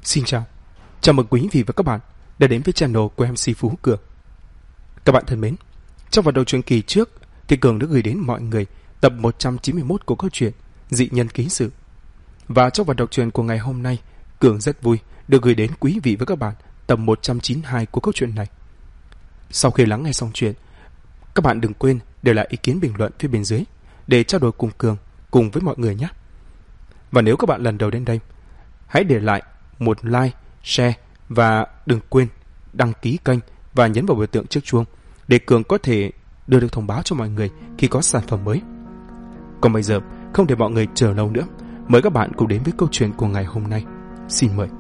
Xin chào, chào mừng quý vị và các bạn đã đến với channel của MC Phú Cường. Các bạn thân mến, trong phần đầu truyện kỳ trước thì Cường đã gửi đến mọi người tập 191 của câu chuyện Dị Nhân Ký Sự. Và trong phần đọc truyện của ngày hôm nay, Cường rất vui được gửi đến quý vị và các bạn tập 192 của câu chuyện này. Sau khi lắng nghe xong chuyện, các bạn đừng quên để lại ý kiến bình luận phía bên dưới để trao đổi cùng Cường cùng với mọi người nhé. Và nếu các bạn lần đầu đến đây, hãy để lại một like, share và đừng quên đăng ký kênh và nhấn vào biểu tượng chiếc chuông để Cường có thể đưa được thông báo cho mọi người khi có sản phẩm mới. Còn bây giờ, không để mọi người chờ lâu nữa, mời các bạn cùng đến với câu chuyện của ngày hôm nay. Xin mời.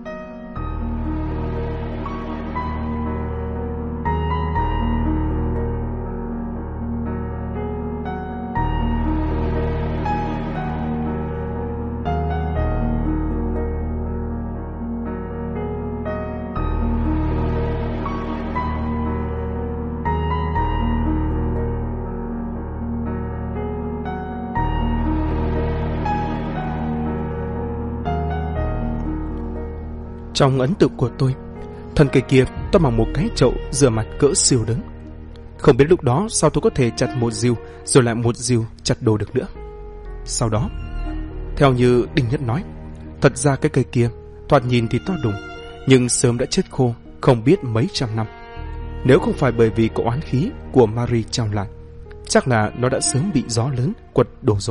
Trong ấn tượng của tôi, thân cây kia to bằng một cái chậu rửa mặt cỡ siêu lớn. Không biết lúc đó sao tôi có thể chặt một rìu rồi lại một rìu chặt đồ được nữa. Sau đó, theo như Đinh Nhất nói, thật ra cái cây kia thoạt nhìn thì to đùng, nhưng sớm đã chết khô không biết mấy trăm năm. Nếu không phải bởi vì có oán khí của Marie trong lại, chắc là nó đã sớm bị gió lớn quật đổ rồi.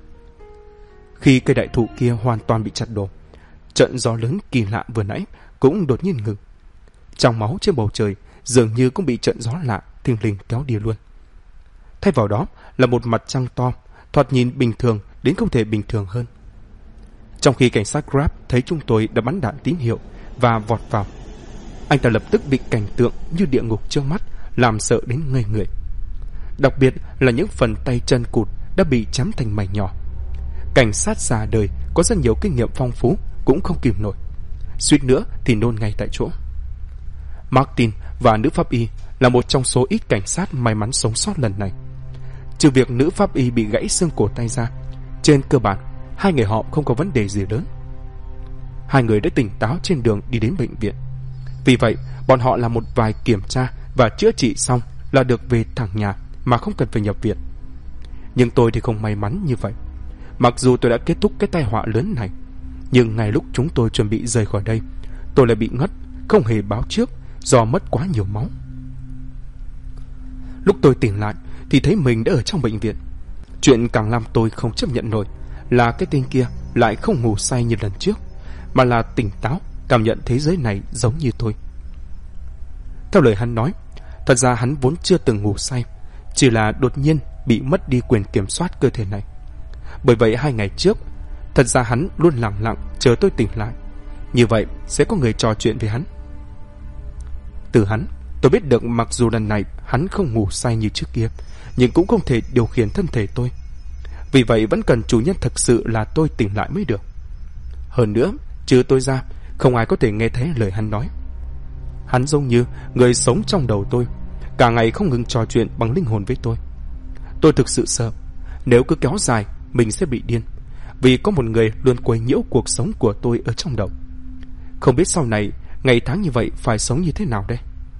Khi cây đại thụ kia hoàn toàn bị chặt đổ, trận gió lớn kỳ lạ vừa nãy cũng đột nhiên ngừng. Trong máu trên bầu trời dường như cũng bị trận gió lạ thình lình kéo đi luôn. Thay vào đó là một mặt trăng to, thoạt nhìn bình thường đến không thể bình thường hơn. Trong khi cảnh sát Grab thấy chúng tôi đã bắn đạn tín hiệu và vọt vào, anh ta lập tức bị cảnh tượng như địa ngục trước mắt làm sợ đến ngây người. Đặc biệt là những phần tay chân cụt đã bị chém thành mảnh nhỏ. Cảnh sát già đời có rất nhiều kinh nghiệm phong phú cũng không kìm nổi, suýt nữa thì nôn ngay tại chỗ. Martin và nữ pháp y là một trong số ít cảnh sát may mắn sống sót lần này. Trừ việc nữ pháp y bị gãy xương cổ tay ra, trên cơ bản hai người họ không có vấn đề gì lớn. Hai người đã tỉnh táo trên đường đi đến bệnh viện. Vì vậy bọn họ làm một vài kiểm tra và chữa trị xong là được về thẳng nhà mà không cần phải nhập viện. Nhưng tôi thì không may mắn như vậy. Mặc dù tôi đã kết thúc cái tai họa lớn này, nhưng ngay lúc chúng tôi chuẩn bị rời khỏi đây, tôi lại bị ngất, không hề báo trước do mất quá nhiều máu. Lúc tôi tỉnh lại thì thấy mình đã ở trong bệnh viện. Chuyện càng làm tôi không chấp nhận nổi là cái tên kia lại không ngủ say như lần trước, mà là tỉnh táo, cảm nhận thế giới này giống như tôi. Theo lời hắn nói, thật ra hắn vốn chưa từng ngủ say, chỉ là đột nhiên bị mất đi quyền kiểm soát cơ thể này. Bởi vậy 2 ngày trước, thật ra hắn luôn lặng lặng chờ tôi tỉnh lại. Như vậy sẽ có người trò chuyện với hắn. Từ hắn, tôi biết được mặc dù lần này hắn không ngủ say như trước kia, nhưng cũng không thể điều khiển thân thể tôi. Vì vậy vẫn cần chủ nhân thực sự là tôi tỉnh lại mới được. Hơn nữa, trừ tôi ra, không ai có thể nghe thấy lời hắn nói. Hắn giống như người sống trong đầu tôi, cả ngày không ngừng trò chuyện bằng linh hồn với tôi. Tôi thực sự sợ, nếu cứ kéo dài, mình sẽ bị điên. Vì có một người luôn quấy nhiễu cuộc sống của tôi ở trong đầu. Không biết sau này ngày tháng như vậy phải sống như thế nào đây.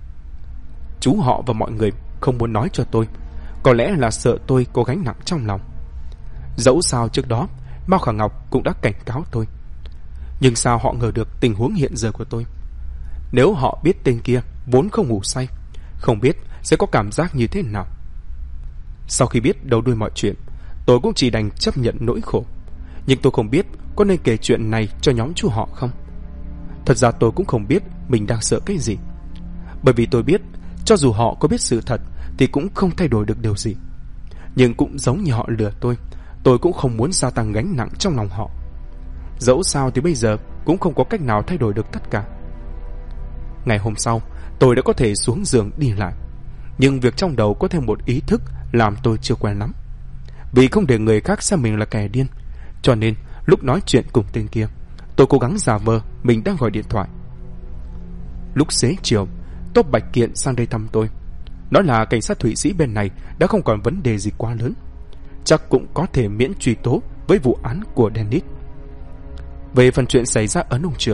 Chú họ và mọi người không muốn nói cho tôi, có lẽ là sợ tôi có gánh nặng trong lòng. Dẫu sao trước đó Mao Khả Ngọc cũng đã cảnh cáo tôi, nhưng sao họ ngờ được tình huống hiện giờ của tôi. Nếu họ biết tên kia vốn không ngủ say, không biết sẽ có cảm giác như thế nào. Sau khi biết đầu đuôi mọi chuyện, tôi cũng chỉ đành chấp nhận nỗi khổ. Nhưng tôi không biết có nên kể chuyện này cho nhóm chú họ không. Thật ra tôi cũng không biết mình đang sợ cái gì. Bởi vì tôi biết, cho dù họ có biết sự thật thì cũng không thay đổi được điều gì. Nhưng cũng giống như họ lừa tôi cũng không muốn gia tăng gánh nặng trong lòng họ. Dẫu sao thì bây giờ cũng không có cách nào thay đổi được tất cả. Ngày hôm sau, tôi đã có thể xuống giường đi lại. Nhưng việc trong đầu có thêm một ý thức làm tôi chưa quen lắm. Vì không để người khác xem mình là kẻ điên, cho nên lúc nói chuyện cùng tên kia, tôi cố gắng giả vờ mình đang gọi điện thoại. Lúc xế chiều, Tốp Bạch Kiện sang đây thăm tôi. Nói là cảnh sát Thụy Sĩ bên này đã không còn vấn đề gì quá lớn, chắc cũng có thể miễn truy tố với vụ án của Dennis. Về phần chuyện xảy ra ở nông trường,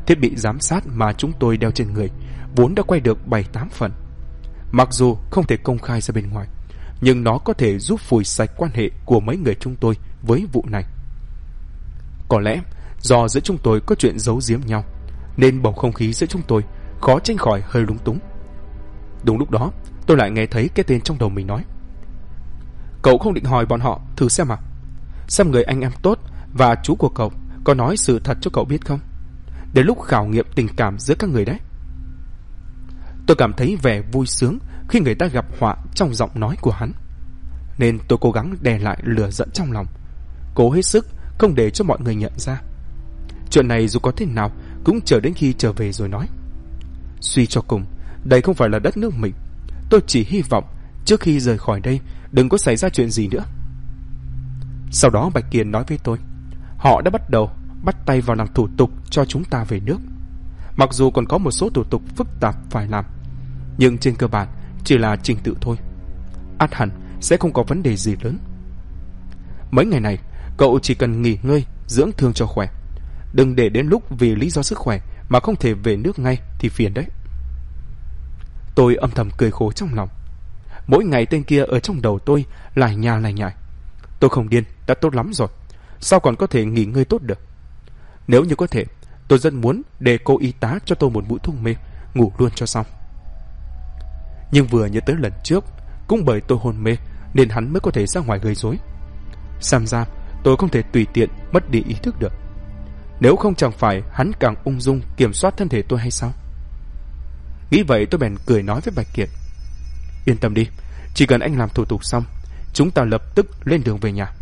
Thiết bị giám sát mà chúng tôi đeo trên người vốn đã quay được 7-8 phần. Mặc dù không thể công khai ra bên ngoài, nhưng nó có thể giúp phủi sạch quan hệ của mấy người chúng tôi với vụ này. Có lẽ do giữa chúng tôi có chuyện giấu giếm nhau, nên bầu không khí giữa chúng tôi khó tránh khỏi hơi lúng túng. Đúng lúc đó, tôi lại nghe thấy cái tên trong đầu mình nói: "Cậu không định hỏi bọn họ thử xem à? Xem người anh em tốt và chú của cậu có nói sự thật cho cậu biết không? Đến lúc khảo nghiệm tình cảm giữa các người đấy." Tôi cảm thấy vẻ vui sướng khi người ta gặp họa trong giọng nói của hắn, nên tôi cố gắng đè lại lửa giận trong lòng, cố hết sức không để cho mọi người nhận ra. Chuyện này dù có thế nào cũng chờ đến khi trở về rồi nói. Suy cho cùng, đây không phải là đất nước mình. Tôi chỉ hy vọng trước khi rời khỏi đây đừng có xảy ra chuyện gì nữa. Sau đó Bạch Kiền nói với tôi, họ đã bắt tay vào làm thủ tục cho chúng ta về nước. Mặc dù còn có một số thủ tục phức tạp phải làm, nhưng trên cơ bản chỉ là trình tự thôi. Ắt hẳn sẽ không có vấn đề gì lớn. Mấy ngày này cậu chỉ cần nghỉ ngơi, dưỡng thương cho khỏe. Đừng để đến lúc vì lý do sức khỏe mà không thể về nước ngay thì phiền đấy. Tôi âm thầm cười khổ trong lòng. Mỗi ngày tên kia ở trong đầu tôi lải nhà lải nhải. Tôi không điên đã tốt lắm rồi, sao còn có thể nghỉ ngơi tốt được? Nếu như có thể, tôi rất muốn để cô y tá cho tôi một mũi thuốc mê, ngủ luôn cho xong. Nhưng vừa nhớ tới lần trước, cũng bởi tôi hôn mê nên hắn mới có thể ra ngoài gây rối. Xem ra tôi không thể tùy tiện mất đi ý thức được. Nếu không chẳng phải hắn càng ung dung kiểm soát thân thể tôi hay sao? Nghĩ vậy tôi bèn cười nói với Bạch Kiệt: "Yên tâm đi, chỉ cần anh làm thủ tục xong, chúng ta lập tức lên đường về nhà."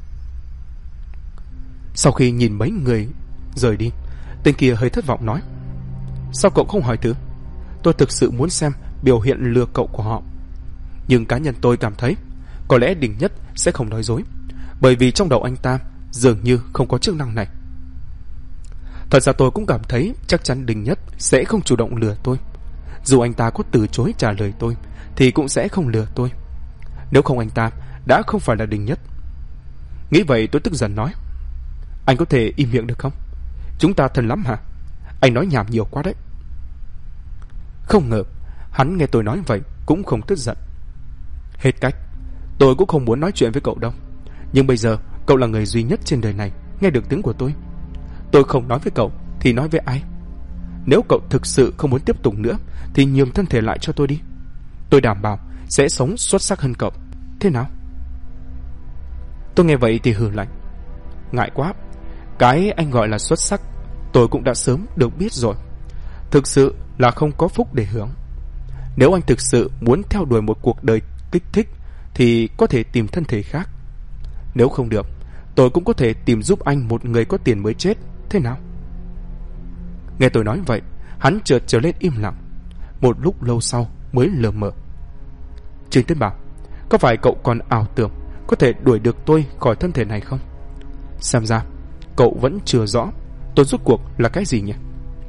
Sau khi nhìn mấy người rời đi, tên kia hơi thất vọng nói: "Sao cậu không hỏi thử? Tôi thực sự muốn xem biểu hiện lừa cậu của họ. Nhưng cá nhân tôi cảm thấy có lẽ Đình Nhất sẽ không nói dối, bởi vì trong đầu anh ta dường như không có chức năng này." Thật ra tôi cũng cảm thấy chắc chắn Đình Nhất sẽ không chủ động lừa tôi. Dù anh ta có từ chối trả lời tôi thì cũng sẽ không lừa tôi. Nếu không anh ta đã không phải là Đình Nhất. Nghĩ vậy tôi tức giận nói: "Anh có thể im miệng được không? Chúng ta thân lắm hả? Anh nói nhảm nhiều quá đấy." Không ngờ hắn nghe tôi nói vậy cũng không tức giận. Hết cách, tôi cũng không muốn nói chuyện với cậu đâu. Nhưng bây giờ cậu là người duy nhất trên đời này nghe được tiếng của tôi. Tôi không nói với cậu thì nói với ai? Nếu cậu thực sự không muốn tiếp tục nữa thì nhường thân thể lại cho tôi đi. Tôi đảm bảo sẽ sống xuất sắc hơn cậu. Thế nào?" Tôi nghe vậy thì hừ lạnh: "Ngại quá, cái anh gọi là xuất sắc tôi cũng đã sớm được biết rồi. Thực sự là không có phúc để hưởng. Nếu anh thực sự muốn theo đuổi một cuộc đời kích thích thì có thể tìm thân thể khác. Nếu không được, tôi cũng có thể tìm giúp anh một người có tiền mới chết. Thế nào?" Nghe tôi nói vậy, hắn chợt trở lên im lặng. Một lúc lâu sau mới lờ mờ: "Trương Tiến Bảo, có phải cậu còn ảo tưởng có thể đuổi được tôi khỏi thân thể này không? Xem ra cậu vẫn chưa rõ tôi rốt cuộc là cái gì nhỉ?"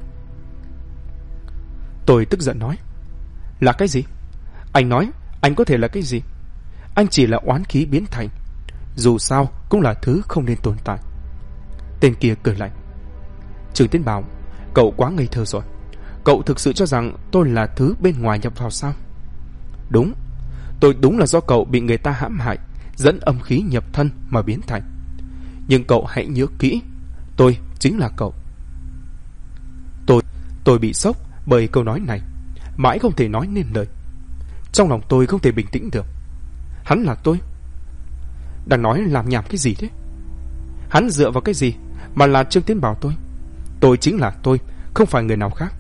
Tôi tức giận nói: "Là cái gì? Anh nói anh có thể là cái gì? Anh chỉ là oán khí biến thành. Dù sao cũng là thứ không nên tồn tại." Tên kia cười lạnh: "Trương Tiến Bảo, cậu quá ngây thơ rồi. Cậu thực sự cho rằng tôi là thứ bên ngoài nhập vào sao? Đúng, tôi đúng là do cậu bị người ta hãm hại, dẫn âm khí nhập thân mà biến thành. Nhưng cậu hãy nhớ kỹ, tôi chính là cậu." Tôi bị sốc bởi câu nói này, mãi không thể nói nên lời. Trong lòng tôi không thể bình tĩnh được. Hắn là tôi? Đang nói làm nhảm cái gì thế? Hắn dựa vào cái gì mà là Trương Tiến Bảo tôi? Tôi chính là tôi, không phải người nào khác.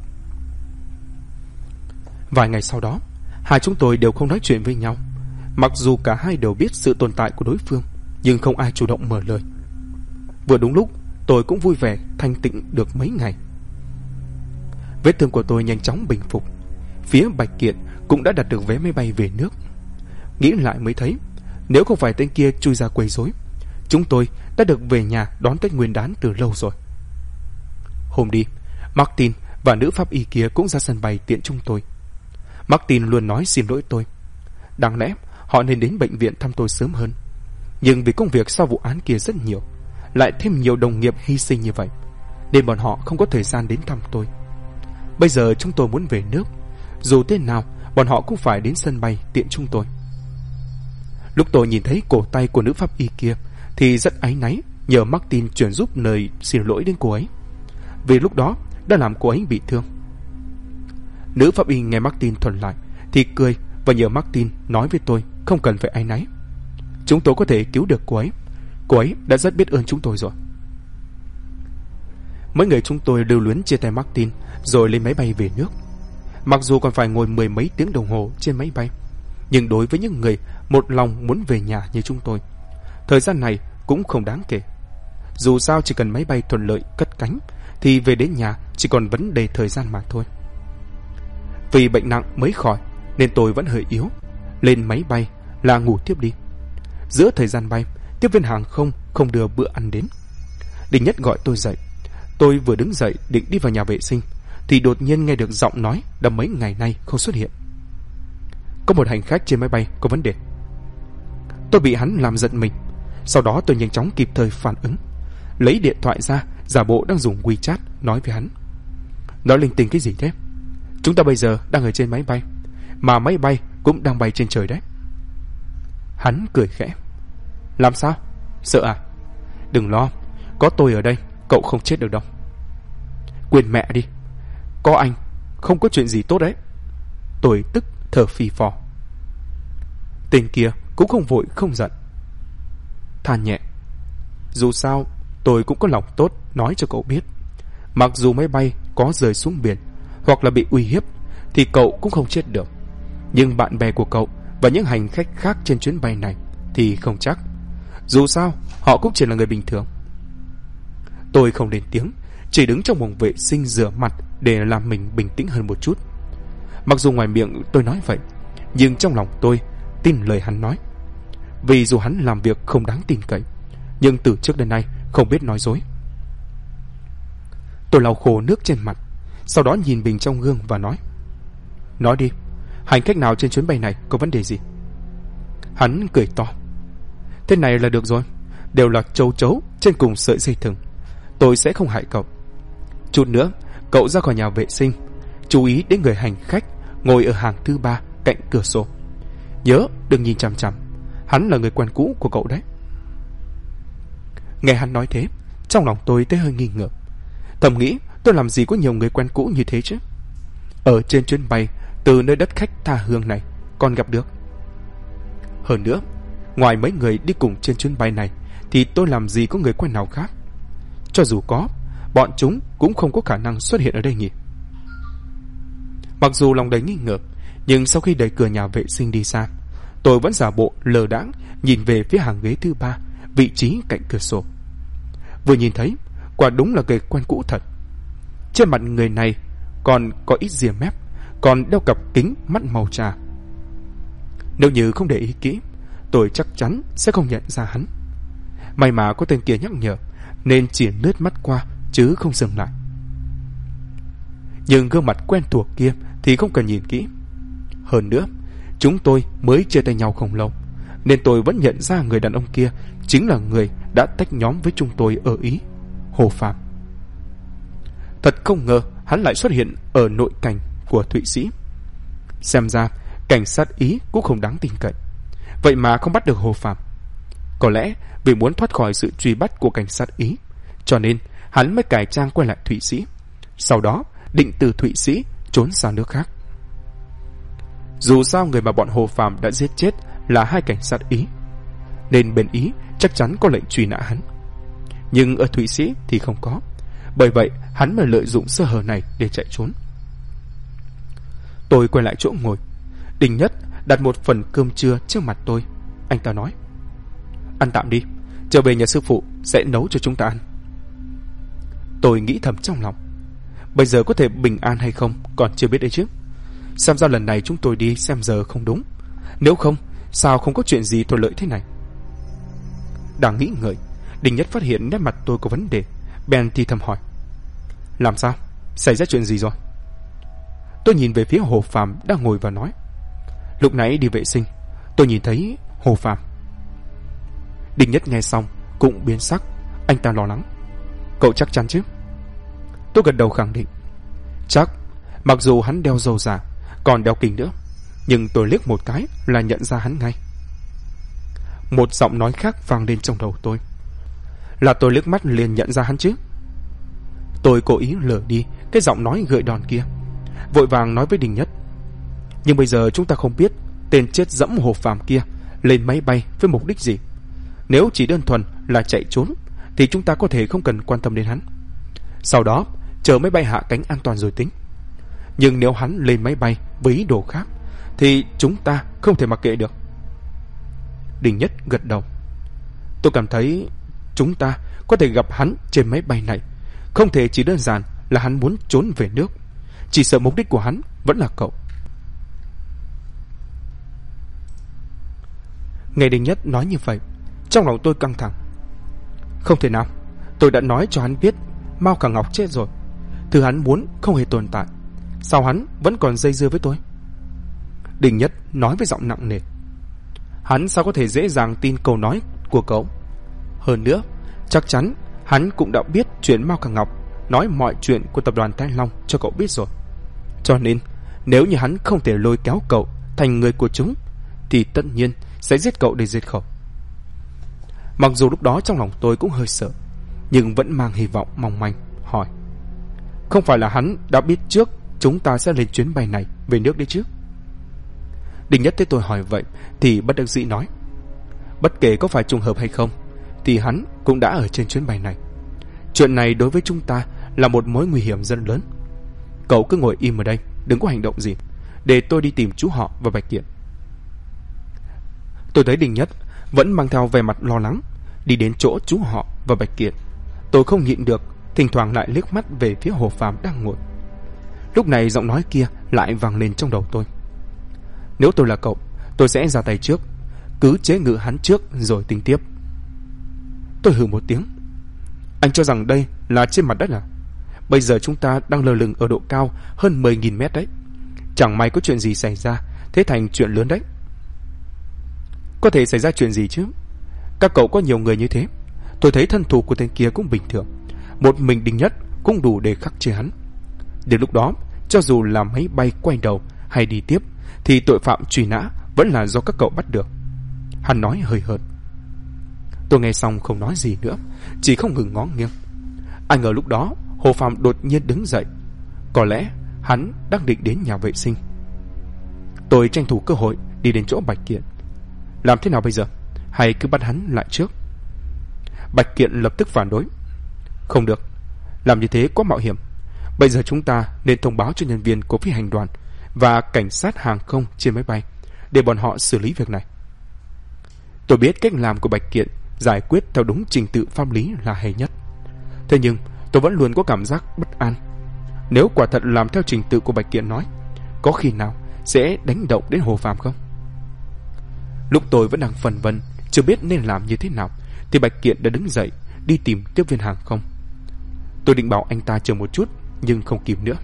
Vài ngày sau đó, hai chúng tôi đều không nói chuyện với nhau. Mặc dù cả hai đều biết sự tồn tại của đối phương, nhưng không ai chủ động mở lời. Vừa đúng lúc tôi cũng vui vẻ thanh tịnh được mấy ngày. Vết thương của tôi nhanh chóng bình phục. Phía Bạch Kiện cũng đã đặt được vé máy bay về nước. Nghĩ lại mới thấy, nếu không phải tên kia chui ra quấy rối, chúng tôi đã được về nhà đón Tết Nguyên đán từ lâu rồi. Hôm đi, Martin và nữ pháp y kia cũng ra sân bay tiện chúng tôi. Martin luôn nói xin lỗi tôi. Đáng lẽ họ nên đến bệnh viện thăm tôi sớm hơn, nhưng vì công việc sau vụ án kia rất nhiều, lại thêm nhiều đồng nghiệp hy sinh như vậy, nên bọn họ không có thời gian đến thăm tôi. Bây giờ chúng tôi muốn về nước, dù thế nào bọn họ cũng phải đến sân bay tiện chúng tôi. Lúc tôi nhìn thấy cổ tay của nữ pháp y kia thì rất áy náy, nhờ Martin chuyển giúp lời xin lỗi đến cô ấy, vì lúc đó đã làm cô ấy bị thương. Nữ pháp y nghe Martin thuật lại thì cười và nhờ Martin nói với tôi không cần phải áy náy. Chúng tôi có thể cứu được cô ấy đã rất biết ơn chúng tôi rồi. Mấy người chúng tôi lưu luyến chia tay Martin rồi lên máy bay về nước. Mặc dù còn phải ngồi 10 mấy tiếng đồng hồ trên máy bay, nhưng đối với những người một lòng muốn về nhà như chúng tôi, thời gian này cũng không đáng kể. Dù sao chỉ cần máy bay thuận lợi cất cánh thì về đến nhà chỉ còn vấn đề thời gian mà thôi. Vì bệnh nặng mới khỏi nên tôi vẫn hơi yếu. Lên máy bay là ngủ tiếp đi. Giữa thời gian bay, tiếp viên hàng không đưa bữa ăn đến. Đình Nhất gọi tôi dậy. Tôi vừa đứng dậy định đi vào nhà vệ sinh thì đột nhiên nghe được giọng nói đã mấy ngày nay không xuất hiện. Có một hành khách trên máy bay có vấn đề. Tôi bị hắn làm giận mình. Sau đó tôi nhanh chóng kịp thời phản ứng, lấy điện thoại ra, giả bộ đang dùng WeChat nói với hắn. Nói linh tinh cái gì thế? Chúng ta bây giờ đang ở trên máy bay, mà máy bay cũng đang bay trên trời đấy. Hắn cười khẽ. Làm sao? Sợ à? Đừng lo, có tôi ở đây, cậu không chết được đâu. Quên mẹ đi, có anh, không có chuyện gì tốt đấy. Tôi tức thở phì phò. Tên kia cũng không vội không giận, than nhẹ. Dù sao tôi cũng có lòng tốt nói cho cậu biết, mặc dù máy bay có rơi xuống biển hoặc là bị uy hiếp thì cậu cũng không chết được. Nhưng bạn bè của cậu và những hành khách khác trên chuyến bay này thì không chắc. Dù sao họ cũng chỉ là người bình thường. Tôi không lên tiếng, chỉ đứng trong phòng vệ sinh rửa mặt để làm mình bình tĩnh hơn một chút. Mặc dù ngoài miệng tôi nói vậy, nhưng trong lòng tôi tin lời hắn nói. Vì dù hắn làm việc không đáng tin cậy, nhưng từ trước đến nay không biết nói dối. Tôi lau khô nước trên mặt, sau đó nhìn mình trong gương và nói. Nói đi, hành khách nào trên chuyến bay này có vấn đề gì? Hắn cười to. Thế này là được rồi, đều là châu chấu trên cùng sợi dây thừng. Tôi sẽ không hại cậu. Chút nữa cậu ra khỏi nhà vệ sinh, chú ý đến người hành khách ngồi ở hàng thứ 3 cạnh cửa sổ. Nhớ đừng nhìn chằm chằm, hắn là người quen cũ của cậu đấy. Nghe hắn nói thế, trong lòng tôi thấy hơi nghi ngờ. Thầm nghĩ tôi làm gì có nhiều người quen cũ như thế chứ. Ở trên chuyến bay từ nơi đất khách tha hương này còn gặp được. Hơn nữa, ngoài mấy người đi cùng trên chuyến bay này thì tôi làm gì có người quen nào khác. Cho dù có, bọn chúng cũng không có khả năng xuất hiện ở đây nhỉ. Mặc dù lòng đầy nghi ngờ, nhưng sau khi đẩy cửa nhà vệ sinh đi xa, tôi vẫn giả bộ lờ đãng nhìn về phía hàng ghế thứ 3, vị trí cạnh cửa sổ. Vừa nhìn thấy, quả đúng là người quen cũ thật. Trên mặt người này còn có ít rìa mép, còn đeo cặp kính mắt màu trà. Nếu như không để ý kỹ, tôi chắc chắn sẽ không nhận ra hắn. May mà có tên kia nhắc nhở nên chỉ lướt mắt qua chứ không dừng lại. Nhưng gương mặt quen thuộc kia thì không cần nhìn kỹ. Hơn nữa, chúng tôi mới chia tay nhau không lâu, nên tôi vẫn nhận ra người đàn ông kia chính là người đã tách nhóm với chúng tôi ở Ý, Hồ Phàm. Thật không ngờ hắn lại xuất hiện ở nội cảnh của Thụy Sĩ. Xem ra cảnh sát Ý cũng không đáng tin cậy, vậy mà không bắt được Hồ Phàm. Có lẽ vì muốn thoát khỏi sự truy bắt của cảnh sát Ý, cho nên hắn mới cải trang quay lại Thụy Sĩ, sau đó định từ Thụy Sĩ trốn sang nước khác. Dù sao người mà bọn Hồ Phàm đã giết chết là hai cảnh sát Ý, nên bên Ý chắc chắn có lệnh truy nã hắn. Nhưng ở Thụy Sĩ thì không có, bởi vậy hắn mới lợi dụng sơ hở này để chạy trốn. Tôi quay lại chỗ ngồi. Đình Nhất đặt một phần cơm trưa trước mặt tôi. Anh ta nói, ăn tạm đi, trở về nhà sư phụ sẽ nấu cho chúng ta ăn. Tôi nghĩ thầm trong lòng, bây giờ có thể bình an hay không còn chưa biết đấy chứ. Xem ra lần này chúng tôi đi xem giờ không đúng, nếu không sao không có chuyện gì thuận lợi thế này. Đang nghĩ ngợi, Đình Nhất phát hiện nét mặt tôi có vấn đề, bèn thì thầm hỏi, làm sao, xảy ra chuyện gì rồi? Tôi nhìn về phía Hồ Phàm đang ngồi và nói, lúc nãy đi vệ sinh tôi nhìn thấy Hồ Phàm. Đình Nhất nghe xong cũng biến sắc, anh ta lo lắng, cậu chắc chắn chứ? Tôi gật đầu khẳng định. Chắc, mặc dù hắn đeo râu giả, còn đeo kính nữa, nhưng tôi liếc một cái là nhận ra hắn ngay. Một giọng nói khác vang lên trong đầu tôi. Là tôi liếc mắt liền nhận ra hắn chứ? Tôi cố ý lờ đi cái giọng nói gợi đòn kia, vội vàng nói với Đình Nhất. Nhưng bây giờ chúng ta không biết tên chết dẫm Hồ Phàm kia lên máy bay với mục đích gì. Nếu chỉ đơn thuần là chạy trốn thì chúng ta có thể không cần quan tâm đến hắn, sau đó chờ máy bay hạ cánh an toàn rồi tính. Nhưng nếu hắn lên máy bay với ý đồ khác thì chúng ta không thể mặc kệ được. Đình Nhất gật đầu. Tôi cảm thấy chúng ta có thể gặp hắn trên máy bay này. Không thể chỉ đơn giản là hắn muốn trốn về nước. Chỉ sợ mục đích của hắn vẫn là cậu. Nghe Đình Nhất nói như vậy, trong lòng tôi căng thẳng. Không thể nào, tôi đã nói cho hắn biết Mao Khả Ngọc chết rồi. Thứ hắn muốn không hề tồn tại, sao hắn vẫn còn dây dưa với tôi? Đình Nhất nói với giọng nặng nề. Hắn sao có thể dễ dàng tin câu nói của cậu? Hơn nữa, chắc chắn hắn cũng đã biết chuyện Mao Khả Ngọc nói mọi chuyện của tập đoàn Thái Long cho cậu biết rồi. Cho nên nếu như hắn không thể lôi kéo cậu thành người của chúng thì tất nhiên sẽ giết cậu để diệt khẩu. Mặc dù lúc đó trong lòng tôi cũng hơi sợ, nhưng vẫn mang hy vọng mong manh hỏi. Không phải là hắn đã biết trước chúng ta sẽ lên chuyến bay này về nước đấy chứ? Đình Nhất thấy tôi hỏi vậy thì bất đắc dĩ nói. Bất kể có phải trùng hợp hay không thì hắn cũng đã ở trên chuyến bay này. Chuyện này đối với chúng ta là một mối nguy hiểm rất lớn. Cậu cứ ngồi im ở đây, đừng có hành động gì, để tôi đi tìm chú họ và Bạch Kiện. Tôi thấy Đình Nhất vẫn mang theo vẻ mặt lo lắng đi đến chỗ chú họ và Bạch Kiện. Tôi không nhịn được, thỉnh thoảng lại liếc mắt về phía Hồ Phàm đang ngồi. Lúc này giọng nói kia lại vang lên trong đầu tôi. Nếu tôi là cậu, tôi sẽ ra tay trước, cứ chế ngự hắn trước rồi tính tiếp. Tôi hừ một tiếng. Anh cho rằng đây là trên mặt đất à? Bây giờ chúng ta đang lơ lửng ở độ cao hơn 10.000 mét đấy. Chẳng may có chuyện gì xảy ra, thế thành chuyện lớn đấy. Có thể xảy ra chuyện gì chứ? Các cậu có nhiều người như thế. Tôi thấy thân thủ của tên kia cũng bình thường, một mình Đình Nhất cũng đủ để khắc chế hắn. Đến lúc đó, cho dù là máy bay quay đầu hay đi tiếp thì tội phạm truy nã vẫn là do các cậu bắt được. Hắn nói hơi hợt. Tôi nghe xong không nói gì nữa, chỉ không ngừng ngó nghiêng. Anh ngờ lúc đó Hồ Phàm đột nhiên đứng dậy. Có lẽ hắn đang định đến nhà vệ sinh. Tôi tranh thủ cơ hội đi đến chỗ Bạch Kiện. Làm thế nào bây giờ? Hay cứ bắt hắn lại trước? Bạch Kiện lập tức phản đối. Không được, làm như thế quá mạo hiểm. Bây giờ chúng ta nên thông báo cho nhân viên của phi hành đoàn và cảnh sát hàng không trên máy bay để bọn họ xử lý việc này. Tôi biết cách làm của Bạch Kiện giải quyết theo đúng trình tự pháp lý là hay nhất. Thế nhưng tôi vẫn luôn có cảm giác bất an. Nếu quả thật làm theo trình tự của Bạch Kiện nói, có khi nào sẽ đánh động đến Hồ Phàm không? Lúc tôi vẫn đang phân vân chưa biết nên làm như thế nào thì Bạch Kiện đã đứng dậy đi tìm tiếp viên hàng không. Tôi định bảo anh ta chờ một chút nhưng không kịp nữa.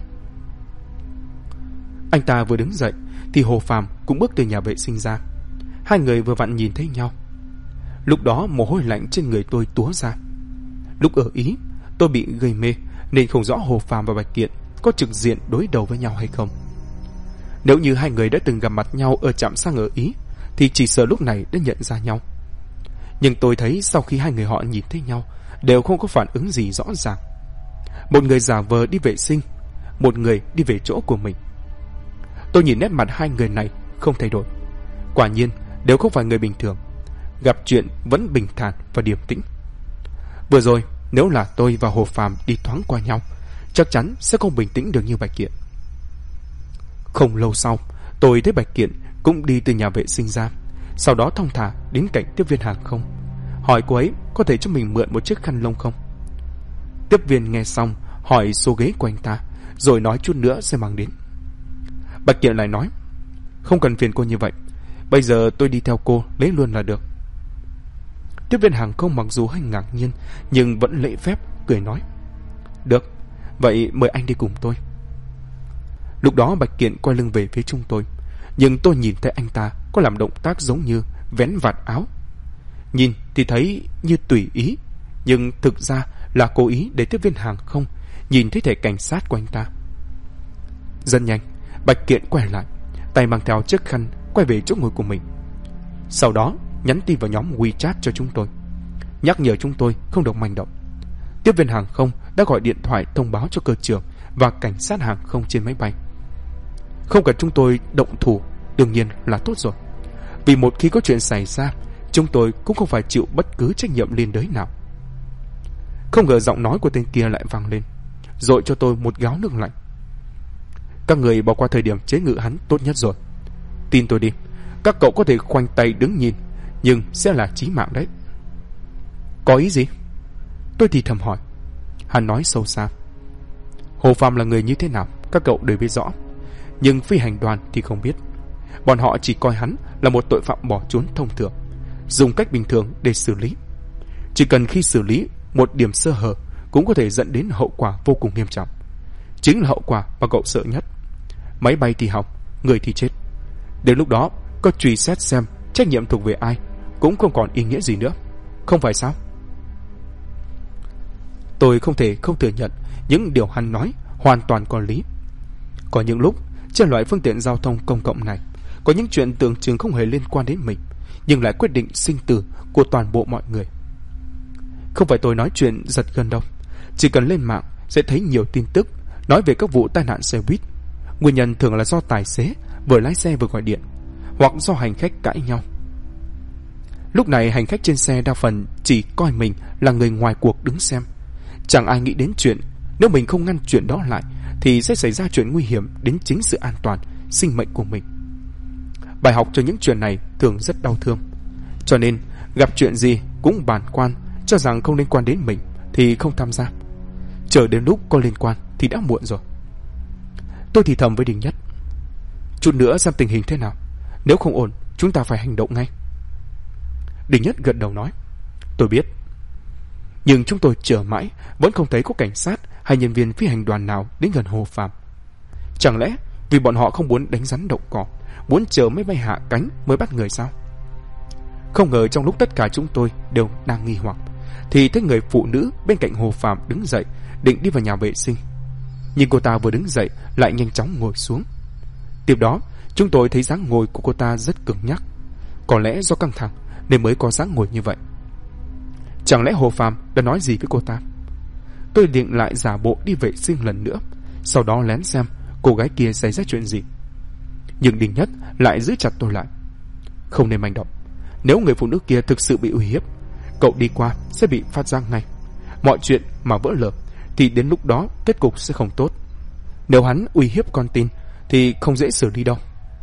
Anh ta vừa đứng dậy thì Hồ Phàm cũng bước từ nhà vệ sinh ra. Hai người vừa vặn nhìn thấy nhau. Lúc đó mồ hôi lạnh trên người tôi túa ra. Lúc ở Ý tôi bị gây mê nên không rõ Hồ Phàm và Bạch Kiện có trực diện đối đầu với nhau hay không. Nếu như hai người đã từng gặp mặt nhau ở trạm xăng ở Ý thì chỉ sợ lúc này đã nhận ra nhau. Nhưng tôi thấy sau khi hai người họ nhìn thấy nhau đều không có phản ứng gì rõ ràng. Một người giả vờ đi vệ sinh, một người đi về chỗ của mình. Tôi nhìn nét mặt hai người này không thay đổi. Quả nhiên đều không phải người bình thường, gặp chuyện vẫn bình thản và điềm tĩnh. Vừa rồi nếu là tôi và Hồ Phàm đi thoáng qua nhau, chắc chắn sẽ không bình tĩnh được như Bạch Kiện. Không lâu sau, tôi thấy Bạch Kiện cũng đi từ nhà vệ sinh ra, sau đó thong thả đến cạnh tiếp viên hàng không, hỏi cô ấy có thể cho mình mượn một chiếc khăn lông không. Tiếp viên nghe xong hỏi số ghế của anh ta, rồi nói chút nữa sẽ mang đến. Bạch Kiện lại nói, không cần phiền cô như vậy, bây giờ tôi đi theo cô lấy luôn là được. Tiếp viên hàng không mặc dù hơi ngạc nhiên nhưng vẫn lễ phép cười nói, được, vậy mời anh đi cùng tôi. Lúc đó Bạch Kiện quay lưng về phía chúng tôi, nhưng tôi nhìn thấy anh ta có làm động tác giống như vén vạt áo. Nhìn thì thấy như tùy ý, nhưng thực ra là cố ý để tiếp viên hàng không nhìn thấy thẻ cảnh sát của anh ta. Rất nhanh, Bạch Kiện quay lại, tay mang theo chiếc khăn, quay về chỗ ngồi của mình. Sau đó nhắn tin vào nhóm WeChat cho chúng tôi, nhắc nhở chúng tôi không được manh động. Tiếp viên hàng không đã gọi điện thoại thông báo cho cơ trưởng và cảnh sát hàng không trên máy bay. Không cần chúng tôi động thủ đương nhiên là tốt rồi, vì một khi có chuyện xảy ra, chúng tôi cũng không phải chịu bất cứ trách nhiệm liên đới nào. Không ngờ giọng nói của tên kia lại vang lên, dội cho tôi một gáo nước lạnh. Các người bỏ qua thời điểm chế ngự hắn tốt nhất rồi. Tin tôi đi, các cậu có thể khoanh tay đứng nhìn, nhưng sẽ là chí mạng đấy. Có ý gì? Tôi thì thầm hỏi. Hắn nói sâu xa. Hồ Phàm là người như thế nào các cậu đều biết rõ, nhưng phi hành đoàn thì không biết. Bọn họ chỉ coi hắn là một tội phạm bỏ trốn thông thường, dùng cách bình thường để xử lý. Chỉ cần khi xử lý một điểm sơ hở cũng có thể dẫn đến hậu quả vô cùng nghiêm trọng. Chính là hậu quả mà cậu sợ nhất. Máy bay thì hỏng, người thì chết. Đến lúc đó có truy xét xem trách nhiệm thuộc về ai cũng không còn ý nghĩa gì nữa, không phải sao? Tôi không thể không thừa nhận những điều hắn nói hoàn toàn có lý. Có những lúc trên loại phương tiện giao thông công cộng này, có những chuyện tưởng chừng không hề liên quan đến mình, nhưng lại quyết định sinh tử của toàn bộ mọi người. Không phải tôi nói chuyện giật gân đâu, chỉ cần lên mạng sẽ thấy nhiều tin tức nói về các vụ tai nạn xe buýt. Nguyên nhân thường là do tài xế vừa lái xe vừa gọi điện, hoặc do hành khách cãi nhau. Lúc này hành khách trên xe đa phần chỉ coi mình là người ngoài cuộc đứng xem. Chẳng ai nghĩ đến chuyện nếu mình không ngăn chuyện đó lại thì sẽ xảy ra chuyện nguy hiểm đến chính sự an toàn, sinh mệnh của mình. Bài học cho những chuyện này thường rất đau thương. Cho nên gặp chuyện gì cũng bàng quan, cho rằng không liên quan đến mình thì không tham gia. Chờ đến lúc có liên quan thì đã muộn rồi. Tôi thì thầm với Đình Nhất. Chút nữa xem tình hình thế nào, nếu không ổn chúng ta phải hành động ngay. Đình Nhất gật đầu nói. Tôi biết. Nhưng chúng tôi chờ mãi vẫn không thấy có cảnh sát hay nhân viên phi hành đoàn nào đến gần Hồ Phàm. Chẳng lẽ vì bọn họ không muốn đánh rắn động cỏ, muốn chờ máy bay hạ cánh mới bắt người sao? Không ngờ trong lúc tất cả chúng tôi đều đang nghi hoặc thì thấy người phụ nữ bên cạnh Hồ Phàm đứng dậy định đi vào nhà vệ sinh. Nhưng cô ta vừa đứng dậy lại nhanh chóng ngồi xuống. Tiếp đó chúng tôi thấy dáng ngồi của cô ta rất cứng nhắc. Có lẽ do căng thẳng nên mới có dáng ngồi như vậy. Chẳng lẽ Hồ Phàm đã nói gì với cô ta? Tôi định lại giả bộ đi vệ sinh lần nữa, sau đó lén xem cô gái kia xảy ra chuyện gì. Nhưng Đình Nhất lại giữ chặt tôi lại. Không nên manh động. Nếu người phụ nữ kia thực sự bị uy hiếp, cậu đi qua sẽ bị phát giác ngay. Mọi chuyện mà vỡ lở thì đến lúc đó kết cục sẽ không tốt. Nếu hắn uy hiếp con tin thì không dễ xử lý đâu.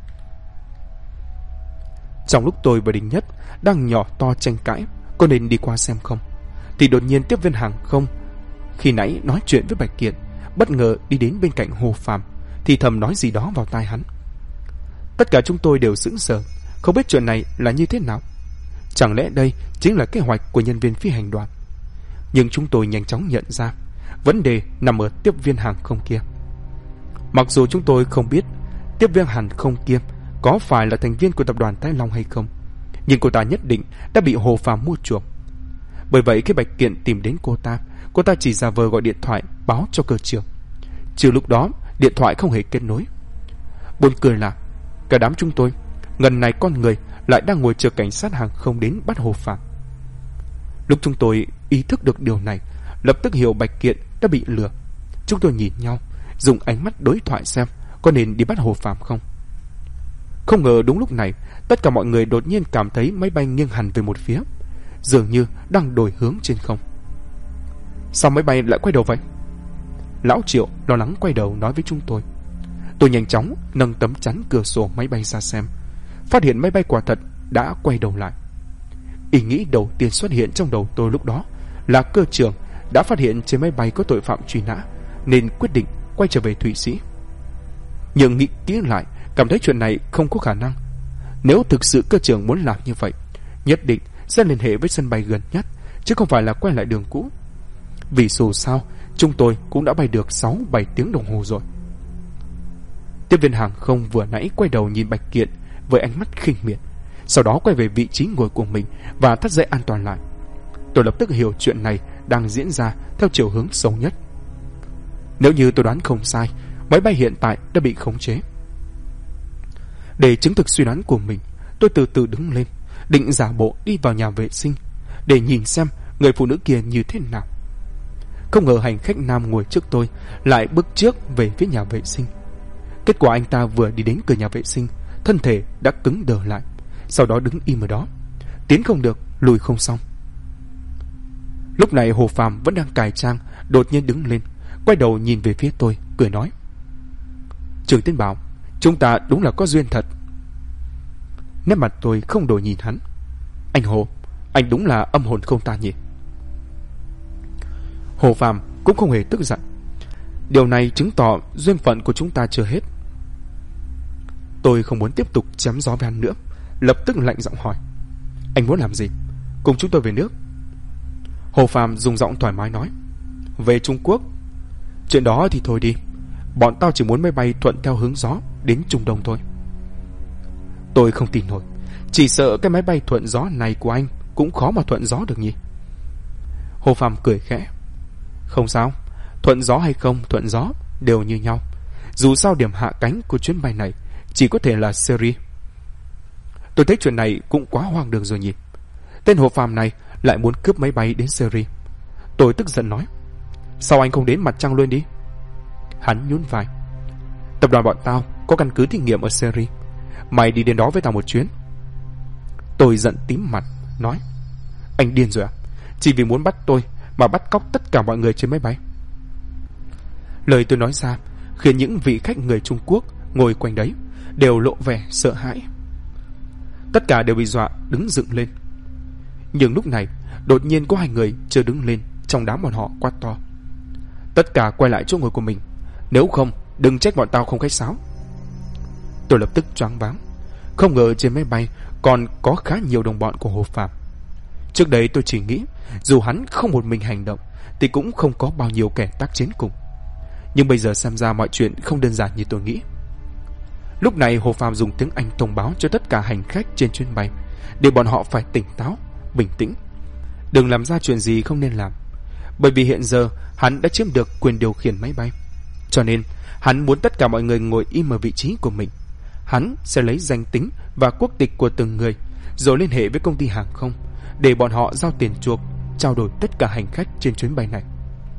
Trong lúc tôi và Đình Nhất đang nhỏ to tranh cãi có nên đi qua xem không, thì đột nhiên tiếp viên hàng không khi nãy nói chuyện với Bạch Kiện bất ngờ đi đến bên cạnh Hồ Phàm, thì thầm nói gì đó vào tai hắn. Tất cả chúng tôi đều sững sờ, không biết chuyện này là như thế nào. Chẳng lẽ đây chính là kế hoạch của nhân viên phi hành đoàn? Nhưng chúng tôi nhanh chóng nhận ra vấn đề nằm ở tiếp viên hàng không kia. Mặc dù chúng tôi không biết tiếp viên hàng không kia có phải là thành viên của tập đoàn Thái Long hay không, nhưng cô ta nhất định đã bị Hồ Phàm mua chuộc. Bởi vậy khi Bạch Kiện tìm đến cô ta chỉ giả vờ gọi điện thoại báo cho cơ trưởng. Trừ lúc đó điện thoại không hề kết nối. Buồn cười là cả đám chúng tôi, ngần này con người lại đang ngồi chờ cảnh sát hàng không đến bắt Hồ Phàm. Lúc chúng tôi ý thức được điều này, lập tức hiểu Bạch Kiện đã bị lừa. Chúng tôi nhìn nhau, dùng ánh mắt đối thoại xem có nên đi bắt Hồ Phàm không. Không ngờ đúng lúc này, tất cả mọi người đột nhiên cảm thấy máy bay nghiêng hẳn về một phía, dường như đang đổi hướng trên không. Sao máy bay lại quay đầu vậy? Lão Triệu lo lắng quay đầu nói với chúng tôi. Tôi nhanh chóng nâng tấm chắn cửa sổ máy bay ra xem, phát hiện máy bay quả thật đã quay đầu lại. Ý nghĩ đầu tiên xuất hiện trong đầu tôi lúc đó là cơ trưởng đã phát hiện trên máy bay có tội phạm truy nã, nên quyết định quay trở về Thụy Sĩ. Nhưng nghĩ kỹ lại, cảm thấy chuyện này không có khả năng. Nếu thực sự cơ trưởng muốn làm như vậy, nhất định sẽ liên hệ với sân bay gần nhất, chứ không phải là quay lại đường cũ. Vì dù sao chúng tôi cũng đã bay được 6-7 tiếng đồng hồ rồi. Tiếp viên hàng không vừa nãy quay đầu nhìn Bạch Kiện với ánh mắt khinh miệt, sau đó quay về vị trí ngồi của mình và thắt dây an toàn lại. Tôi lập tức hiểu chuyện này đang diễn ra theo chiều hướng xấu nhất. Nếu như tôi đoán không sai, máy bay hiện tại đã bị khống chế. Để chứng thực suy đoán của mình, tôi từ từ đứng lên, định giả bộ đi vào nhà vệ sinh để nhìn xem người phụ nữ kia như thế nào. Không ngờ hành khách nam ngồi trước tôi lại bước trước về phía nhà vệ sinh. Kết quả anh ta vừa đi đến cửa nhà vệ sinh, thân thể đã cứng đờ lại, sau đó đứng im ở đó, tiến không được, lùi không xong. Lúc này Hồ Phàm vẫn đang cài trang, đột nhiên đứng lên, quay đầu nhìn về phía tôi, cười nói: Trường Tiến Bảo, chúng ta đúng là có duyên thật. Nét mặt tôi không đổi nhìn hắn. Anh Hồ, anh đúng là âm hồn không tan nhỉ? Hồ Phàm cũng không hề tức giận. Điều này chứng tỏ duyên phận của chúng ta chưa hết. Tôi không muốn tiếp tục chém gió với hắn nữa, lập tức lạnh giọng hỏi: Anh muốn làm gì? Cùng chúng tôi về nước. Hồ Phàm dùng giọng thoải mái nói: Về Trung Quốc? Chuyện đó thì thôi đi, bọn tao chỉ muốn máy bay thuận theo hướng gió đến Trung Đông thôi. Tôi không tin nổi, chỉ sợ cái máy bay thuận gió này của anh cũng khó mà thuận gió được nhỉ? Hồ Phàm cười khẽ: Không sao, thuận gió hay không thuận gió đều như nhau. Dù sao điểm hạ cánh của chuyến bay này chỉ có thể là series. Tôi thấy chuyện này cũng quá hoang đường rồi nhỉ. Tên Hồ Phàm này lại muốn cướp máy bay đến series. Tôi tức giận nói: Sao anh không đến mặt trăng luôn đi? Hắn nhún vai: Tập đoàn bọn tao có căn cứ thí nghiệm ở series, mày đi đến đó với tao một chuyến. Tôi giận tím mặt nói: Anh điên rồi à? Chỉ vì muốn bắt tôi mà bắt cóc tất cả mọi người trên máy bay. Lời tôi nói ra khiến những vị khách người Trung Quốc ngồi quanh đấy đều lộ vẻ sợ hãi. Tất cả đều bị dọa đứng dựng lên. Nhưng lúc này đột nhiên có hai người chưa đứng lên trong đám bọn họ quát to: Tất cả quay lại chỗ ngồi của mình, nếu không đừng trách bọn tao không khách sáo. Tôi lập tức choáng váng. Không ngờ trên máy bay còn có khá nhiều đồng bọn của Hồ Phàm. Trước đây tôi chỉ nghĩ dù hắn không một mình hành động thì cũng không có bao nhiêu kẻ tác chiến cùng. Nhưng bây giờ xem ra mọi chuyện không đơn giản như tôi nghĩ. Lúc này Hồ Phàm dùng tiếng Anh thông báo cho tất cả hành khách trên chuyến bay, để bọn họ phải tỉnh táo, bình tĩnh, đừng làm ra chuyện gì không nên làm. Bởi vì hiện giờ hắn đã chiếm được quyền điều khiển máy bay, cho nên hắn muốn tất cả mọi người ngồi im ở vị trí của mình. Hắn sẽ lấy danh tính và quốc tịch của từng người, rồi liên hệ với công ty hàng không để bọn họ giao tiền chuộc, trao đổi tất cả hành khách trên chuyến bay này.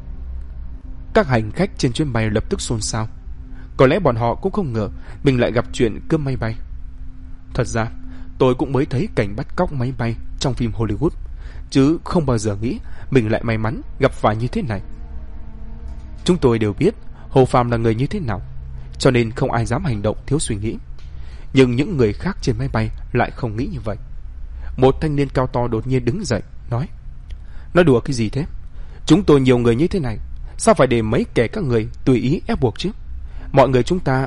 Các hành khách trên chuyến bay lập tức xôn xao. Có lẽ bọn họ cũng không ngờ mình lại gặp chuyện cướp máy bay. Thật ra tôi cũng mới thấy cảnh bắt cóc máy bay trong phim Hollywood, chứ không bao giờ nghĩ mình lại may mắn gặp phải như thế này. Chúng tôi đều biết Hồ Phàm là người như thế nào, cho nên không ai dám hành động thiếu suy nghĩ. Nhưng những người khác trên máy bay lại không nghĩ như vậy. Một thanh niên cao to đột nhiên đứng dậy nói: Nói đùa cái gì thế? Chúng tôi nhiều người như thế này, sao phải để mấy kẻ các người tùy ý ép buộc chứ? Mọi người chúng ta...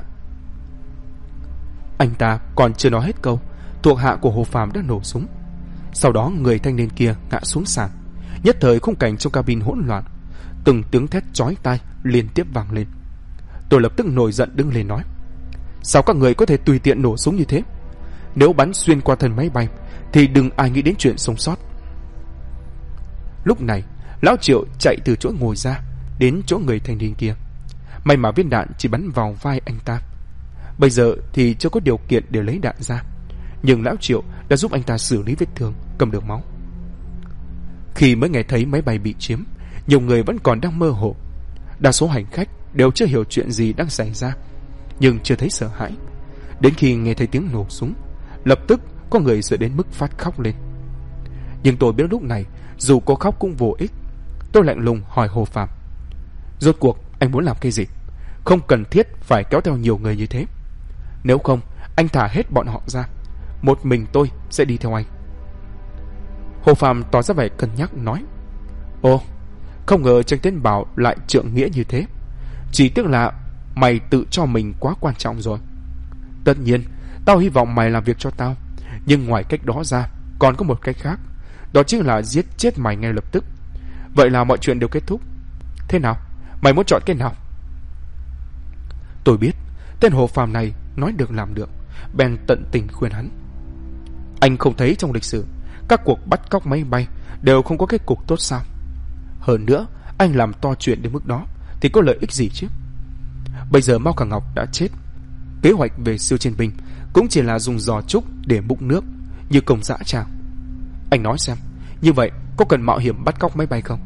Anh ta còn chưa nói hết câu, thuộc hạ của Hồ Phàm đã nổ súng. Sau đó người thanh niên kia ngã xuống sàn. Nhất thời khung cảnh trong cabin hỗn loạn, từng tiếng thét chói tai liên tiếp vang lên. Tôi lập tức nổi giận đứng lên nói: Sao các người có thể tùy tiện nổ súng như thế? Nếu bắn xuyên qua thân máy bay thì đừng ai nghĩ đến chuyện sống sót. Lúc này Lão Triệu chạy từ chỗ ngồi ra đến chỗ người thanh niên kia. May mà viên đạn chỉ bắn vào vai anh ta. Bây giờ thì chưa có điều kiện để lấy đạn ra, nhưng Lão Triệu đã giúp anh ta xử lý vết thương, cầm được máu. Khi mới nghe thấy máy bay bị chiếm, nhiều người vẫn còn đang mơ hồ. Đa số hành khách đều chưa hiểu chuyện gì đang xảy ra, nhưng chưa thấy sợ hãi. Đến khi nghe thấy tiếng nổ súng, lập tức có người sợ đến mức phát khóc lên. Nhưng tôi biết lúc này dù có khóc cũng vô ích. Tôi lạnh lùng hỏi Hồ Phàm: Rốt cuộc anh muốn làm cái gì? Không cần thiết phải kéo theo nhiều người như thế. Nếu không anh thả hết bọn họ ra, một mình tôi sẽ đi theo anh. Hồ Phàm tỏ ra vẻ cân nhắc nói: Ồ, không ngờ Trương Tiến Bảo lại trượng nghĩa như thế. Chỉ tiếc là mày tự cho mình quá quan trọng rồi. Tất nhiên tao hy vọng mày làm việc cho tao, nhưng ngoài cách đó ra còn có một cách khác, đó chính là giết chết mày ngay lập tức. Vậy là mọi chuyện đều kết thúc. Thế nào, mày muốn chọn cái nào? Tôi biết tên Hồ Phàm này nói được làm được, bèn tận tình khuyên hắn: Anh không thấy trong lịch sử các cuộc bắt cóc máy bay đều không có kết cục tốt sao? Hơn nữa anh làm to chuyện đến mức đó thì có lợi ích gì chứ? Bây giờ Mao Cả Ngọc đã chết, kế hoạch về siêu chiến binh cũng chỉ là dùng giò trúc để múc nước như công dã tràng. Anh nói xem, như vậy có cần mạo hiểm bắt cóc máy bay không?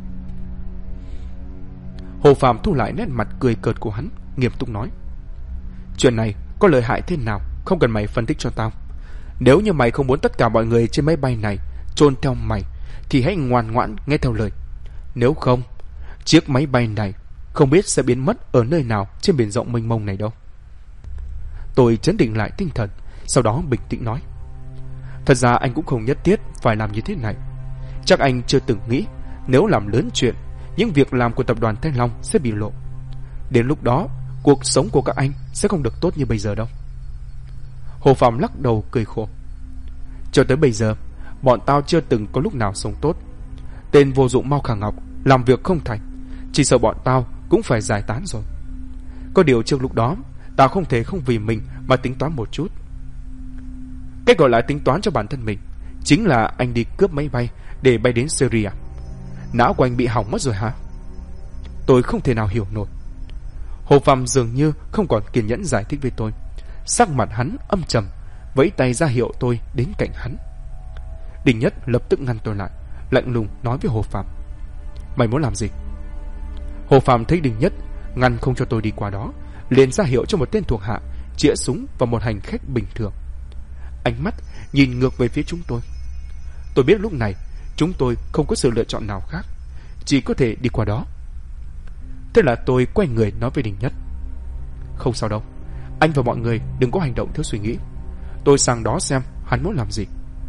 Hồ Phàm thu lại nét mặt cười cợt của hắn, nghiêm túc nói: chuyện này có lợi hại thế nào không cần mày phân tích cho tao. Nếu như mày không muốn tất cả mọi người trên máy bay này chôn theo mày thì hãy ngoan ngoãn nghe theo lời. Nếu không, chiếc máy bay này không biết sẽ biến mất ở nơi nào trên biển rộng mênh mông này đâu. Tôi trấn định lại tinh thần, sau đó bình tĩnh nói: thật ra anh cũng không nhất thiết phải làm như thế này. Chắc anh chưa từng nghĩ nếu làm lớn chuyện, những việc làm của tập đoàn Thanh Long sẽ bị lộ. Đến lúc đó, cuộc sống của các anh sẽ không được tốt như bây giờ đâu. Hồ Phàm lắc đầu cười khổ: cho tới bây giờ, bọn tao chưa từng có lúc nào sống tốt. Tên vô dụng Mao Khả Ngọc làm việc không thành, chỉ sợ bọn tao cũng phải giải tán rồi. Có điều trước lúc đó, tao không thể không vì mình mà tính toán một chút. Cái gọi là tính toán cho bản thân mình chính là anh đi cướp máy bay để bay đến Syria. Não của anh bị hỏng mất rồi hả? Tôi không thể nào hiểu nổi. Hồ Phàm dường như không còn kiên nhẫn giải thích với tôi. Sắc mặt hắn âm trầm, vẫy tay ra hiệu tôi đến cạnh hắn. Đình Nhất lập tức ngăn tôi lại, lạnh lùng nói với Hồ Phàm: mày muốn làm gì? Hồ Phàm thấy Đình Nhất ngăn không cho tôi đi qua đó, liền ra hiệu cho một tên thuộc hạ chĩa súng vào một hành khách bình thường. Ánh mắt nhìn ngược về phía chúng tôi. Tôi biết lúc này chúng tôi không có sự lựa chọn nào khác, chỉ có thể đi qua đó. Thế là tôi quay người nói với Đình Nhất: không sao đâu, anh và mọi người đừng có hành động thiếu suy nghĩ. Tôi sang đó xem hắn muốn làm gì.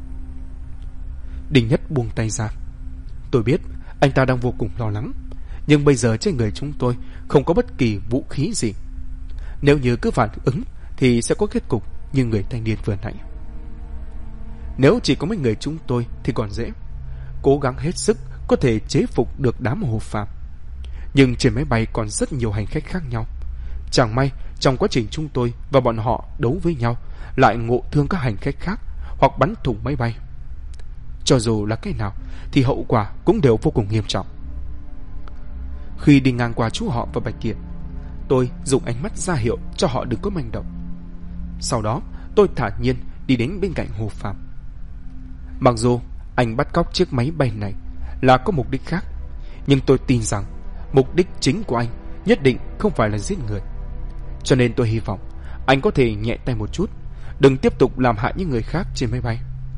Đình Nhất buông tay ra. Tôi biết anh ta đang vô cùng lo lắng, nhưng bây giờ trên người chúng tôi không có bất kỳ vũ khí gì. Nếu như cứ phản ứng thì sẽ có kết cục như người thanh niên vừa nãy. Nếu chỉ có mấy người chúng tôi thì còn dễ, cố gắng hết sức có thể chế phục được đám Hồ Phàm. Nhưng trên máy bay còn rất nhiều hành khách khác nhau. Chẳng may trong quá trình chúng tôi và bọn họ đấu với nhau lại ngộ thương các hành khách khác hoặc bắn thủng máy bay. Cho dù là cái nào thì hậu quả cũng đều vô cùng nghiêm trọng. Khi đi ngang qua chú họ và Bạch Kiệt, tôi dùng ánh mắt ra hiệu cho họ đừng có manh động. Sau đó tôi thản nhiên đi đến bên cạnh Hồ Phàm. Mặc dù anh bắt cóc chiếc máy bay này là có mục đích khác, nhưng tôi tin rằng mục đích chính của anh nhất định không phải là giết người. Cho nên tôi hy vọng anh có thể nhẹ tay một chút, đừng tiếp tục làm hại những người khác trên máy bay.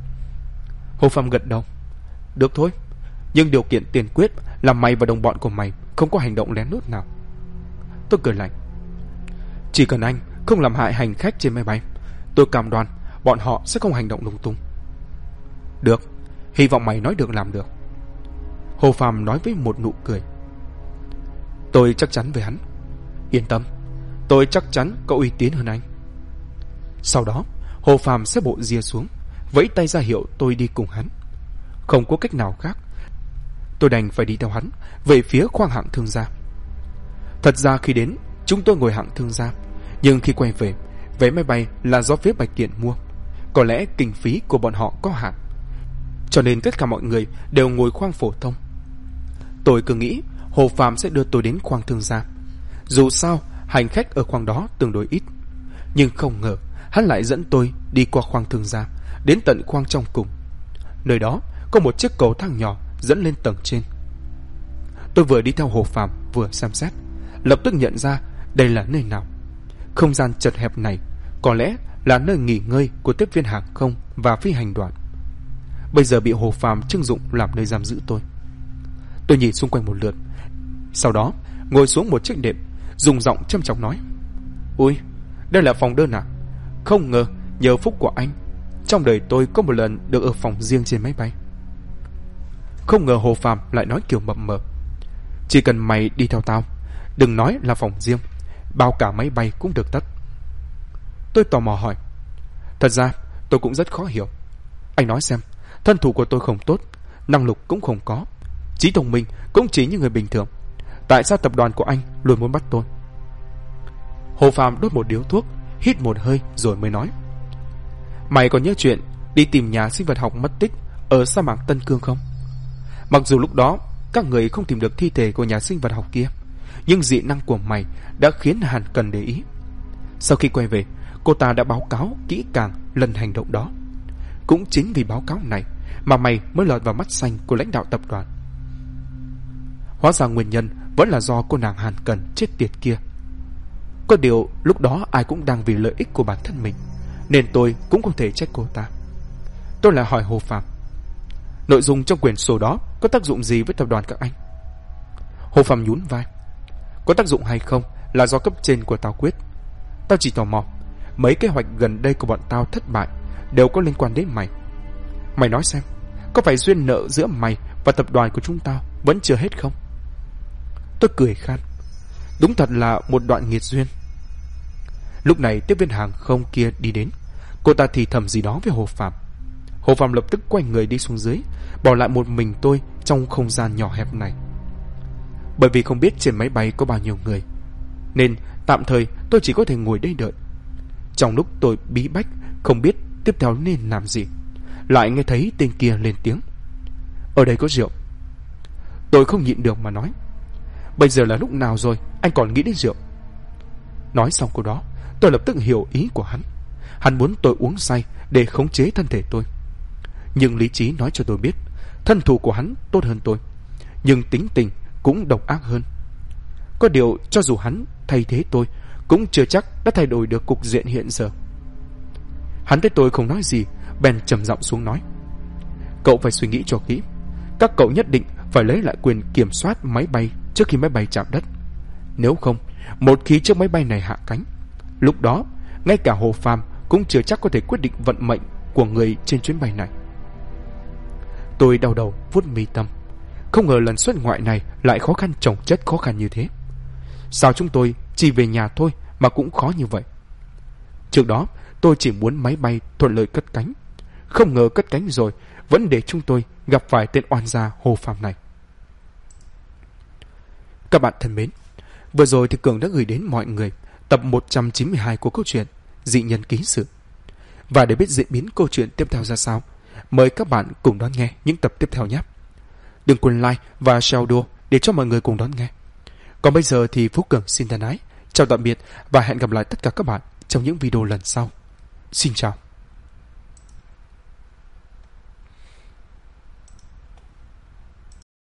Hồ Phàm gật đầu. Được thôi, nhưng điều kiện tiền quyết là mày và đồng bọn của mày không có hành động lén lút nào. Tôi cười lạnh. Chỉ cần anh không làm hại hành khách trên máy bay, tôi cam đoan bọn họ sẽ không hành động lung tung. Được, hy vọng mày nói được làm được. Hồ Phàm nói với một nụ cười. Tôi chắc chắn với hắn. Yên tâm, tôi chắc chắn có uy tín hơn anh. Sau đó Hồ Phàm xếp bộ ria xuống, vẫy tay ra hiệu tôi đi cùng hắn. Không có cách nào khác, tôi đành phải đi theo hắn về phía khoang hạng thương gia. Thật ra khi đến chúng tôi ngồi hạng thương gia, nhưng khi quay về, vé máy bay là do phía Bạch Kiện mua. Có lẽ kinh phí của bọn họ có hạn, cho nên tất cả mọi người đều ngồi khoang phổ thông. Tôi cứ nghĩ Hồ Phàm sẽ đưa tôi đến khoang thương gia, dù sao hành khách ở khoang đó tương đối ít. Nhưng không ngờ hắn lại dẫn tôi đi qua khoang thương gia, đến tận khoang trong cùng. Nơi đó có một chiếc cầu thang nhỏ dẫn lên tầng trên. Tôi vừa đi theo Hồ Phàm vừa xem xét, lập tức nhận ra đây là nơi nào. Không gian chật hẹp này có lẽ là nơi nghỉ ngơi của tiếp viên hàng không và phi hành đoàn, bây giờ bị Hồ Phàm trưng dụng làm nơi giam giữ tôi. Tôi nhìn xung quanh một lượt, sau đó ngồi xuống một chiếc đệm, dùng giọng châm chọc nói: Ui, đây là phòng đơn à? Không ngờ nhờ phúc của anh, trong đời tôi có một lần được ở phòng riêng trên máy bay. Không ngờ Hồ Phàm lại nói kiểu mập mờ: Chỉ cần mày đi theo tao, đừng nói là phòng riêng, bao cả máy bay cũng được tất. Tôi tò mò hỏi: Thật ra tôi cũng rất khó hiểu. Anh nói xem, thân thủ của tôi không tốt, năng lực cũng không có, trí thông minh cũng chỉ như người bình thường, tại sao tập đoàn của anh luôn muốn bắt tôi? Hồ Phàm đốt một điếu thuốc, hít một hơi rồi mới nói: Mày còn nhớ chuyện đi tìm nhà sinh vật học mất tích ở sa mạc Tân Cương không? Mặc dù lúc đó các người không tìm được thi thể của nhà sinh vật học kia, nhưng dị năng của mày đã khiến Hàn Cần để ý. Sau khi quay về, cô ta đã báo cáo kỹ càng lần hành động đó. Cũng chính vì báo cáo này mà mày mới lọt vào mắt xanh của lãnh đạo tập đoàn. Hóa ra nguyên nhân vẫn là do cô nàng Hàn Cần chết tiệt kia. Có điều lúc đó ai cũng đang vì lợi ích của bản thân mình, nên tôi cũng không thể trách cô ta. Tôi lại hỏi Hồ Phàm, nội dung trong quyển sổ đó có tác dụng gì với tập đoàn các anh? Hồ Phàm nhún vai, có tác dụng hay không là do cấp trên của tao quyết. Tao chỉ tò mò, mấy kế hoạch gần đây của bọn tao thất bại đều có liên quan đến mày. Mày nói xem, có phải duyên nợ giữa mày và tập đoàn của chúng tao vẫn chưa hết không? Tôi cười khan, đúng thật là một đoạn nghiệt duyên. Lúc này tiếp viên hàng không kia đi đến. Cô ta thì thầm gì đó với Hồ Phàm. Hồ Phàm lập tức quay người đi xuống dưới, bỏ lại một mình tôi trong không gian nhỏ hẹp này. Bởi vì không biết trên máy bay có bao nhiêu người, nên tạm thời tôi chỉ có thể ngồi đây đợi. Trong lúc tôi bí bách không biết tiếp theo nên làm gì, lại nghe thấy tên kia lên tiếng, ở đây có rượu. Tôi không nhịn được mà nói, bây giờ là lúc nào rồi anh còn nghĩ đến rượu? Nói xong câu đó, tôi lập tức hiểu ý của hắn. Hắn muốn tôi uống say để khống chế thân thể tôi. Nhưng lý trí nói cho tôi biết, thân thủ của hắn tốt hơn tôi, nhưng tính tình cũng độc ác hơn. Có điều cho dù hắn thay thế tôi, cũng chưa chắc đã thay đổi được cục diện hiện giờ. Hắn thấy tôi không nói gì, bèn trầm giọng xuống nói, cậu phải suy nghĩ cho kỹ. Các cậu nhất định phải lấy lại quyền kiểm soát máy bay trước khi máy bay chạm đất. Nếu không, một khi chiếc máy bay này hạ cánh, lúc đó ngay cả Hồ Phàm cũng chưa chắc có thể quyết định vận mệnh của người trên chuyến bay này. Tôi đau đầu vuốt mi tâm. Không ngờ lần xuất ngoại này lại khó khăn chồng chất khó khăn như thế. Sao chúng tôi chỉ về nhà thôi mà cũng khó như vậy? Trước đó tôi chỉ muốn máy bay thuận lợi cất cánh, không ngờ cất cánh rồi vẫn để chúng tôi gặp phải tên oan gia Hồ Phàm này. Các bạn thân mến, vừa rồi thì Cường đã gửi đến mọi người tập 192 của câu chuyện Dị Nhân Ký Sự. Và để biết diễn biến câu chuyện tiếp theo ra sao, mời các bạn cùng đón nghe những tập tiếp theo nhé. Đừng quên like và share audio để cho mọi người cùng đón nghe. Còn bây giờ thì Phú Cường xin thân ái, chào tạm biệt và hẹn gặp lại tất cả các bạn trong những video lần sau. Xin chào.